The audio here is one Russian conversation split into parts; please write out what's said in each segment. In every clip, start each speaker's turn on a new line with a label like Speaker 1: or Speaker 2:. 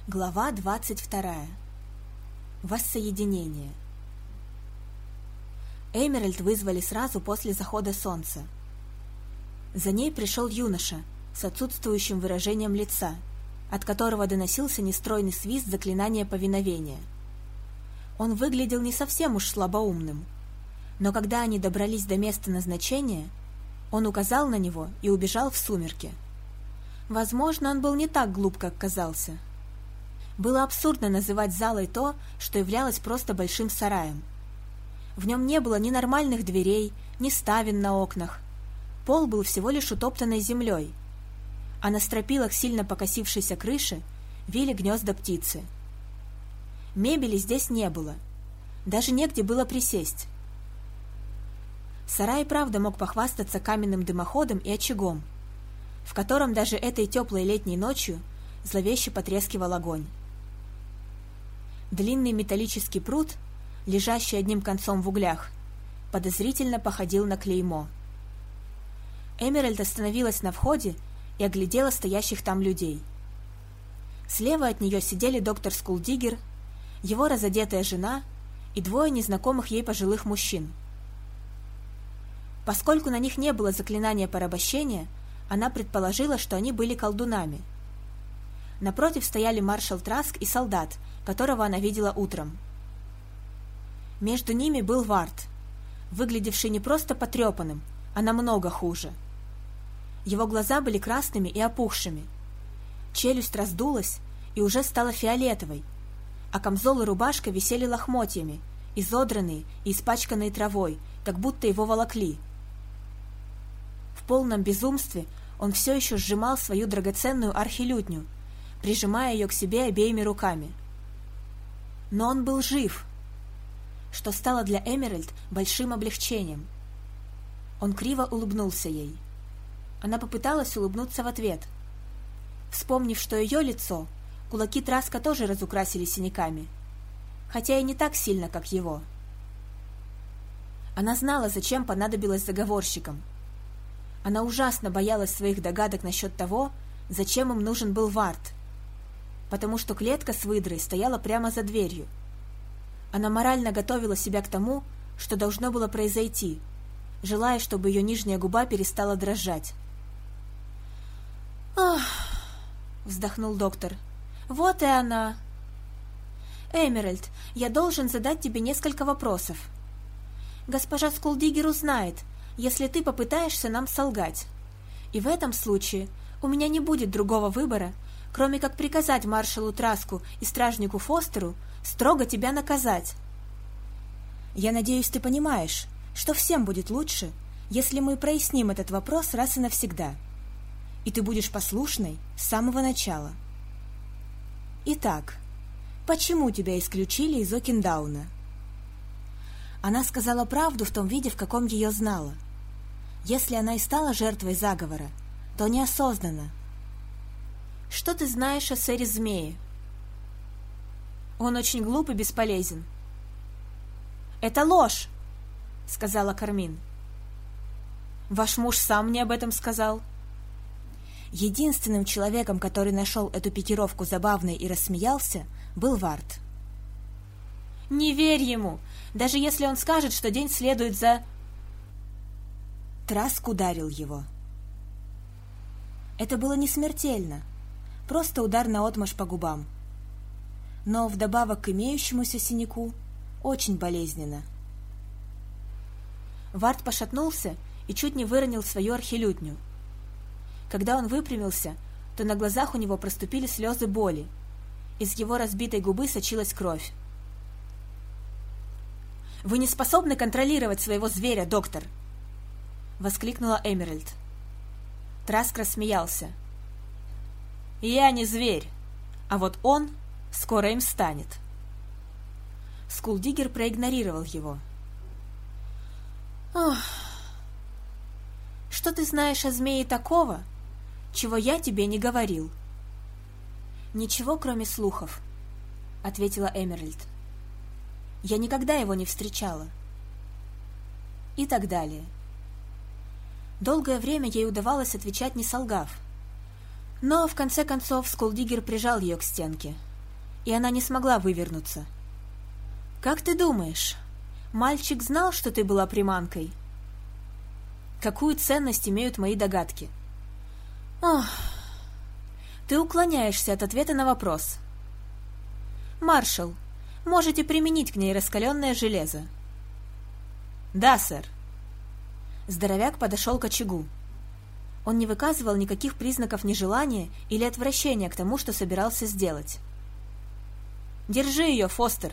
Speaker 1: Глава 22. Воссоединение. Эмеральд вызвали сразу после захода солнца. За ней пришел юноша с отсутствующим выражением лица, от которого доносился нестройный свист заклинания повиновения. Он выглядел не совсем уж слабоумным, но когда они добрались до места назначения, он указал на него и убежал в сумерки. Возможно, он был не так глуп, как казался. Было абсурдно называть залой то, что являлось просто большим сараем. В нем не было ни нормальных дверей, ни ставен на окнах. Пол был всего лишь утоптанной землей, а на стропилах сильно покосившейся крыши вили гнезда птицы. Мебели здесь не было, даже негде было присесть. Сарай, правда, мог похвастаться каменным дымоходом и очагом, в котором даже этой теплой летней ночью зловеще потрескивал огонь. Длинный металлический прут, лежащий одним концом в углях, подозрительно походил на клеймо. Эмеральд остановилась на входе и оглядела стоящих там людей. Слева от нее сидели доктор Скулдигер, его разодетая жена и двое незнакомых ей пожилых мужчин. Поскольку на них не было заклинания порабощения, она предположила, что они были колдунами. Напротив стояли маршал Траск и солдат, которого она видела утром. Между ними был Вард, выглядевший не просто потрепанным, а намного хуже. Его глаза были красными и опухшими. Челюсть раздулась и уже стала фиолетовой, а камзол и рубашка висели лохмотьями, изодранные и испачканные травой, как будто его волокли. В полном безумстве он все еще сжимал свою драгоценную архилютню, прижимая ее к себе обеими руками. Но он был жив, что стало для Эмеральд большим облегчением. Он криво улыбнулся ей. Она попыталась улыбнуться в ответ. Вспомнив, что ее лицо, кулаки Траска тоже разукрасили синяками, хотя и не так сильно, как его. Она знала, зачем понадобилось заговорщикам. Она ужасно боялась своих догадок насчет того, зачем им нужен был Вард, потому что клетка с выдрой стояла прямо за дверью. Она морально готовила себя к тому, что должно было произойти, желая, чтобы ее нижняя губа перестала дрожать. «Ах!» — вздохнул доктор. «Вот и она!» «Эмеральд, я должен задать тебе несколько вопросов. Госпожа Скулдигер узнает, если ты попытаешься нам солгать. И в этом случае у меня не будет другого выбора, кроме как приказать маршалу Траску и стражнику Фостеру строго тебя наказать. Я надеюсь, ты понимаешь, что всем будет лучше, если мы проясним этот вопрос раз и навсегда. И ты будешь послушной с самого начала. Итак, почему тебя исключили из Окиндауна?» Она сказала правду в том виде, в каком ее знала. Если она и стала жертвой заговора, то неосознанно. «Что ты знаешь о сэре Змее?» «Он очень глуп и бесполезен». «Это ложь!» — сказала Кармин. «Ваш муж сам мне об этом сказал». Единственным человеком, который нашел эту пикировку забавной и рассмеялся, был Вард. «Не верь ему, даже если он скажет, что день следует за...» Траск ударил его. Это было не смертельно, просто удар наотмашь по губам. Но вдобавок к имеющемуся синяку очень болезненно. Вард пошатнулся и чуть не выронил свою архилютню. Когда он выпрямился, то на глазах у него проступили слезы боли. Из его разбитой губы сочилась кровь. «Вы не способны контролировать своего зверя, доктор!» — воскликнула Эмеральд. Траск рассмеялся. «Я не зверь, а вот он скоро им станет». Скулдигер проигнорировал его. «Ох, что ты знаешь о змее такого, чего я тебе не говорил?» «Ничего, кроме слухов», — ответила Эмеральд. «Я никогда его не встречала». И так далее. Долгое время ей удавалось отвечать, не солгав. Но, в конце концов, Скулдигер прижал ее к стенке. и она не смогла вывернуться. «Как ты думаешь, мальчик знал, что ты была приманкой?» «Какую ценность имеют мои догадки?» «Ох, ты уклоняешься от ответа на вопрос. Маршал, можете применить к ней раскаленное железо». «Да, сэр». Здоровяк подошел к очагу. Он не выказывал никаких признаков нежелания или отвращения к тому, что собирался сделать. «Держи ее, Фостер!»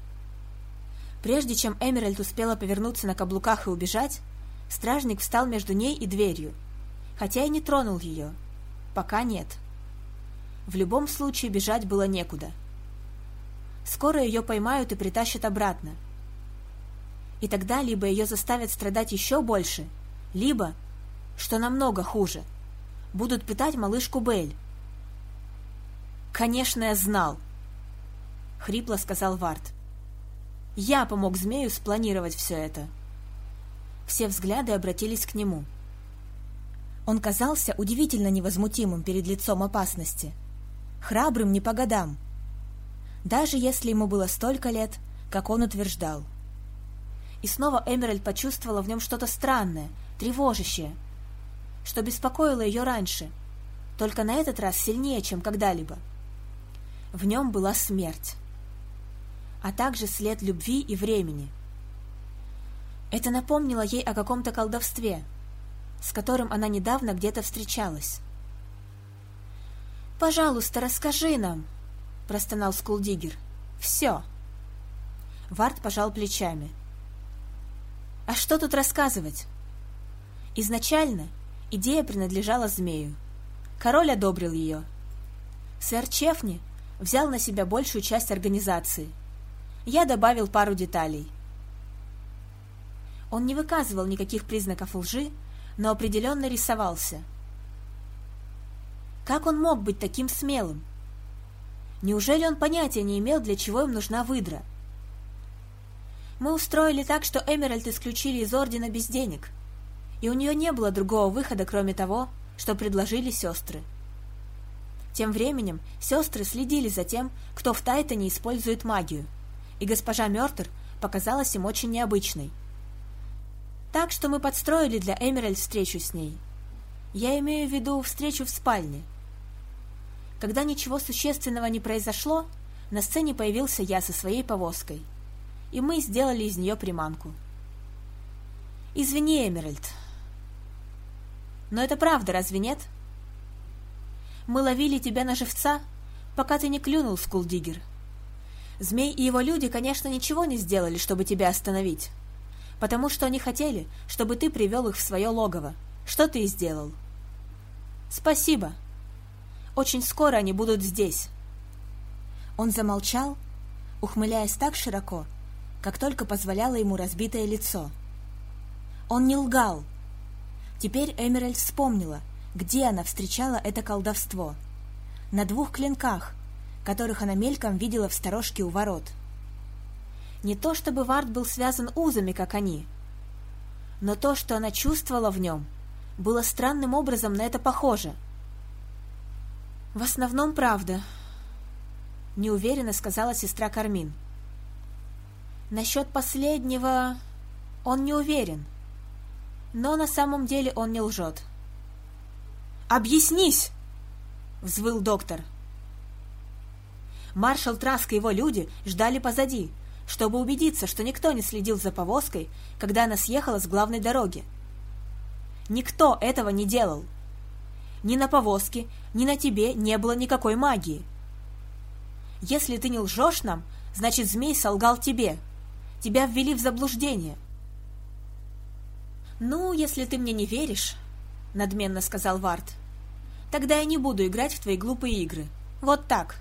Speaker 1: Прежде чем Эмеральд успела повернуться на каблуках и убежать, стражник встал между ней и дверью, хотя и не тронул ее. Пока нет. В любом случае бежать было некуда. Скоро ее поймают и притащат обратно. И тогда либо ее заставят страдать еще больше, либо, что намного хуже, будут пытать малышку Белль. «Конечно, я знал», — хрипло сказал Вард. «Я помог змею спланировать все это». Все взгляды обратились к нему. Он казался удивительно невозмутимым перед лицом опасности, храбрым не по годам, даже если ему было столько лет, как он утверждал. И снова Эмеральд почувствовала в нем что-то странное, тревожащее, что беспокоило ее раньше, только на этот раз сильнее, чем когда-либо. В нем была смерть, а также след любви и времени. Это напомнило ей о каком-то колдовстве, с которым она недавно где-то встречалась. «Пожалуйста, расскажи нам», — простонал Скулдиггер. «Все». Вард пожал плечами. «А что тут рассказывать?» Изначально идея принадлежала змею. Король одобрил ее. Сэр Чефни взял на себя большую часть организации. Я добавил пару деталей. Он не выказывал никаких признаков лжи, но определенно рисовался. Как он мог быть таким смелым? Неужели он понятия не имел, для чего им нужна выдра? Мы устроили так, что Эмеральд исключили из ордена без денег, и у нее не было другого выхода, кроме того, что предложили сестры. Тем временем сестры следили за тем, кто в Тайтоне использует магию, и госпожа Мёртер показалась им очень необычной. Так что мы подстроили для Эмеральд встречу с ней. Я имею в виду встречу в спальне. Когда ничего существенного не произошло, на сцене появился я со своей повозкой, и мы сделали из нее приманку. Извини, Эмеральд. Но это правда, разве нет? Мы ловили тебя на живца, пока ты не клюнул, Скулдиггер. Змей и его люди, конечно, ничего не сделали, чтобы тебя остановить, потому что они хотели, чтобы ты привел их в свое логово, что ты и сделал. Спасибо. Очень скоро они будут здесь. Он замолчал, ухмыляясь так широко, как только позволяло ему разбитое лицо. Он не лгал. Теперь Эмеральд вспомнила, где она встречала это колдовство. На 2 клинках, которых она мельком видела в сторожке у ворот. Не то чтобы Вард был связан узами, как они, но то, что она чувствовала в нем, было странным образом на это похоже. «В основном правда», — неуверенно сказала сестра Кармин. «Насчет последнего он не уверен, но на самом деле он не лжет». «Объяснись!» — взвыл доктор. Маршал Траск и его люди ждали позади, чтобы убедиться, что никто не следил за повозкой, когда она съехала с главной дороги. Никто этого не делал. Ни на повозке, ни на тебе не было никакой магии. Если ты не лжешь нам, значит, змей солгал тебе. Тебя ввели в заблуждение. «Ну, если ты мне не веришь, — надменно сказал Вард, — тогда я не буду играть в твои глупые игры. Вот так».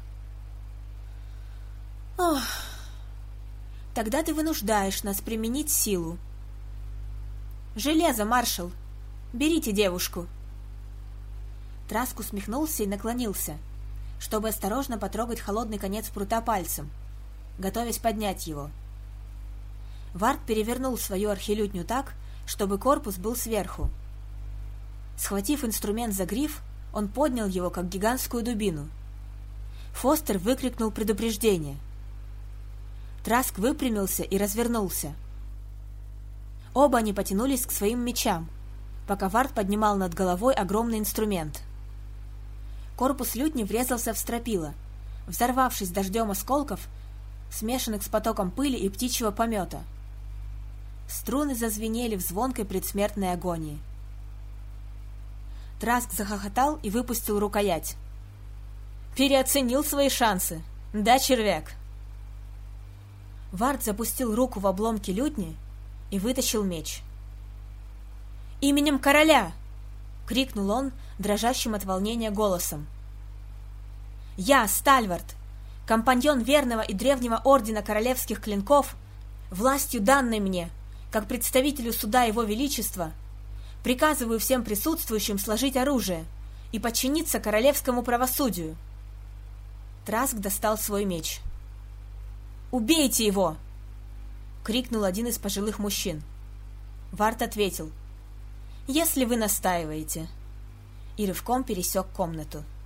Speaker 1: «Ох, тогда ты вынуждаешь нас применить силу. Железо, маршал! Берите девушку!» Траск усмехнулся и наклонился, чтобы осторожно потрогать холодный конец прута пальцем, готовясь поднять его. Вард перевернул свою архилютню так, чтобы корпус был сверху. Схватив инструмент за гриф, он поднял его, как гигантскую дубину. Фостер выкрикнул предупреждение. Траск выпрямился и развернулся. Оба они потянулись к своим мечам, пока Вард поднимал над головой огромный инструмент. Корпус лютни врезался в стропила, взорвавшись дождем осколков, смешанных с потоком пыли и птичьего помета. Струны зазвенели в звонкой предсмертной агонии. Траск захохотал и выпустил рукоять. «Переоценил свои шансы, да, червяк?» Вард запустил руку в обломки лютни и вытащил меч. «Именем короля!» — крикнул он дрожащим от волнения голосом. «Я, Стальвард, компаньон верного и древнего ордена королевских клинков, властью данной мне, как представителю суда Его Величества, приказываю всем присутствующим сложить оружие и подчиниться королевскому правосудию». Траск достал свой меч. «Убейте его!» — крикнул один из пожилых мужчин. Вард ответил: «Если вы настаиваете», и рывком пересек комнату.